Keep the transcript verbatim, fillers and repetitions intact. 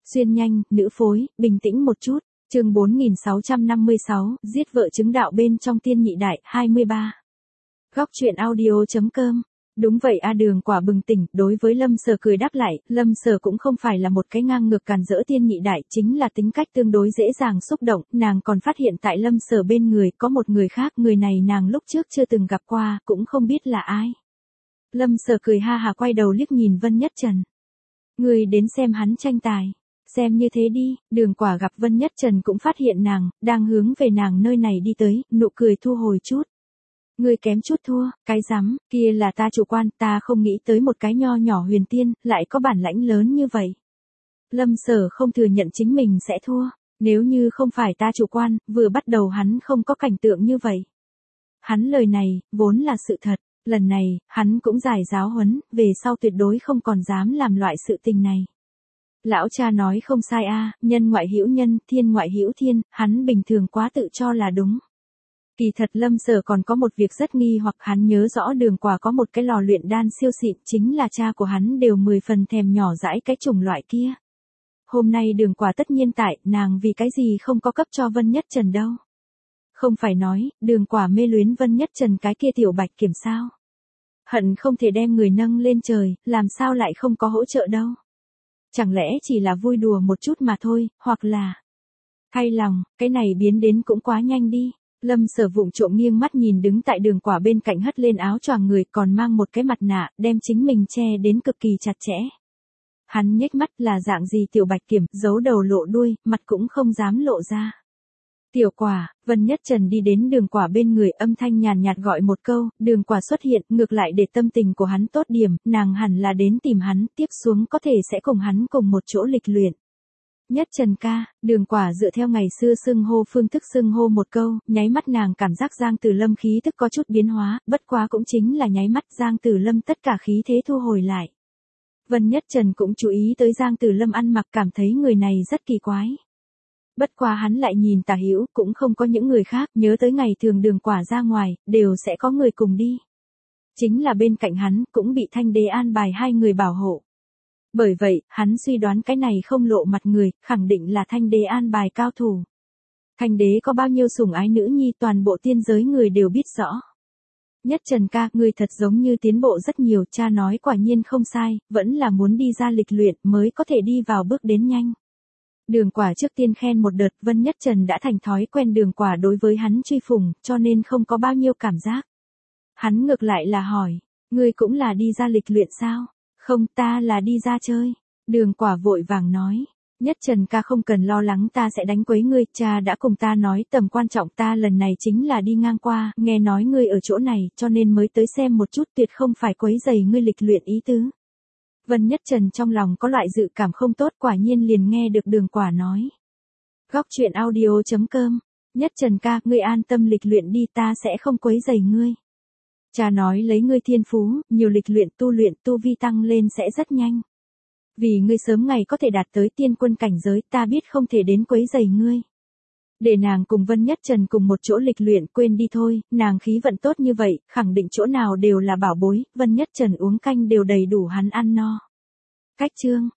Xuyên nhanh, nữ phối, bình tĩnh một chút. Chương bốn nghìn sáu trăm năm mươi sáu, giết vợ chứng đạo bên trong tiên nhị đại, hai mươi ba. Góc truyện audio.com. Đúng vậy a Đường Quả bừng tỉnh, đối với Lâm Sở cười đáp lại, Lâm Sở cũng không phải là một cái ngang ngược càn rỡ tiên nhị đại, chính là tính cách tương đối dễ dàng xúc động, nàng còn phát hiện tại Lâm Sở bên người có một người khác, người này nàng lúc trước chưa từng gặp qua, cũng không biết là ai. Lâm Sở cười ha hà quay đầu liếc nhìn Vân Nhất Trần. Người đến xem hắn tranh tài. Xem như thế đi, Đường Quả gặp Vân Nhất Trần cũng phát hiện nàng, đang hướng về nàng nơi này đi tới, nụ cười thu hồi chút. Ngươi kém chút thua, cái rắm, kia là ta chủ quan, ta không nghĩ tới một cái nho nhỏ huyền tiên, lại có bản lãnh lớn như vậy. Lâm Sở không thừa nhận chính mình sẽ thua, nếu như không phải ta chủ quan, vừa bắt đầu hắn không có cảnh tượng như vậy. Hắn lời này, vốn là sự thật, lần này, hắn cũng giải giáo huấn, về sau tuyệt đối không còn dám làm loại sự tình này. Lão cha nói không sai a, nhân ngoại hữu nhân, thiên ngoại hữu thiên, hắn bình thường quá tự cho là đúng. Kỳ thật Lâm Sở còn có một việc rất nghi hoặc hắn nhớ rõ Đường Quả có một cái lò luyện đan siêu xịn, chính là cha của hắn đều mười phần thèm nhỏ dãi cái chủng loại kia. Hôm nay Đường Quả tất nhiên tại, nàng vì cái gì không có cấp cho Vân Nhất Trần đâu. Không phải nói, Đường Quả mê luyến Vân Nhất Trần cái kia tiểu bạch kiểm sao. Hận không thể đem người nâng lên trời, làm sao lại không có hỗ trợ đâu. Chẳng lẽ chỉ là vui đùa một chút mà thôi, hoặc là... Thay lòng, cái này biến đến cũng quá nhanh đi. Lâm Sở vụng trộm nghiêng mắt nhìn đứng tại Đường Quả bên cạnh hất lên áo choàng người còn mang một cái mặt nạ, đem chính mình che đến cực kỳ chặt chẽ. Hắn nhếch mắt là dạng gì tiểu bạch kiểm, giấu đầu lộ đuôi, mặt cũng không dám lộ ra. Tiểu Quả, Vân Nhất Trần đi đến Đường Quả bên người âm thanh nhàn nhạt gọi một câu, Đường Quả xuất hiện, ngược lại để tâm tình của hắn tốt điểm, nàng hẳn là đến tìm hắn, tiếp xuống có thể sẽ cùng hắn cùng một chỗ lịch luyện. Nhất Trần ca, Đường Quả dựa theo ngày xưa xưng hô phương thức xưng hô một câu, nháy mắt nàng cảm giác Giang Tử Lâm khí thức có chút biến hóa, bất quá cũng chính là nháy mắt Giang Tử Lâm tất cả khí thế thu hồi lại. Vân Nhất Trần cũng chú ý tới Giang Tử Lâm ăn mặc cảm thấy người này rất kỳ quái. Bất quá hắn lại nhìn tả hữu cũng không có những người khác, nhớ tới ngày thường Đường Quả ra ngoài, đều sẽ có người cùng đi. Chính là bên cạnh hắn cũng bị Thanh Đế an bài hai người bảo hộ. Bởi vậy, hắn suy đoán cái này không lộ mặt người, khẳng định là Thanh Đế an bài cao thủ. Thanh Đế có bao nhiêu sủng ái nữ nhi toàn bộ tiên giới người đều biết rõ. Nhất Trần ca, người thật giống như tiến bộ rất nhiều, cha nói quả nhiên không sai, vẫn là muốn đi ra lịch luyện mới có thể đi vào bước đến nhanh. Đường Quả trước tiên khen một đợt, Vân Nhất Trần đã thành thói quen Đường Quả đối với hắn truy phủng, cho nên không có bao nhiêu cảm giác. Hắn ngược lại là hỏi, ngươi cũng là đi ra lịch luyện sao? Không, ta là đi ra chơi. Đường Quả vội vàng nói, Nhất Trần ca không cần lo lắng, ta sẽ đánh quấy ngươi, cha đã cùng ta nói tầm quan trọng, ta lần này chính là đi ngang qua, nghe nói ngươi ở chỗ này, cho nên mới tới xem một chút, tuyệt không phải quấy rầy ngươi lịch luyện ý tứ. Vân Nhất Trần trong lòng có loại dự cảm không tốt, quả nhiên liền nghe được Đường Quả nói. Góc truyện audio.com. Nhất Trần ca, ngươi an tâm lịch luyện đi, ta sẽ không quấy rầy ngươi. Cha nói lấy ngươi thiên phú, nhiều lịch luyện tu luyện tu vi tăng lên sẽ rất nhanh. Vì ngươi sớm ngày có thể đạt tới tiên quân cảnh giới, ta biết không thể đến quấy rầy ngươi. Để nàng cùng Vân Nhất Trần cùng một chỗ lịch luyện, quên đi thôi, nàng khí vận tốt như vậy, khẳng định chỗ nào đều là bảo bối, Vân Nhất Trần uống canh đều đầy đủ hắn ăn no. Cách chương.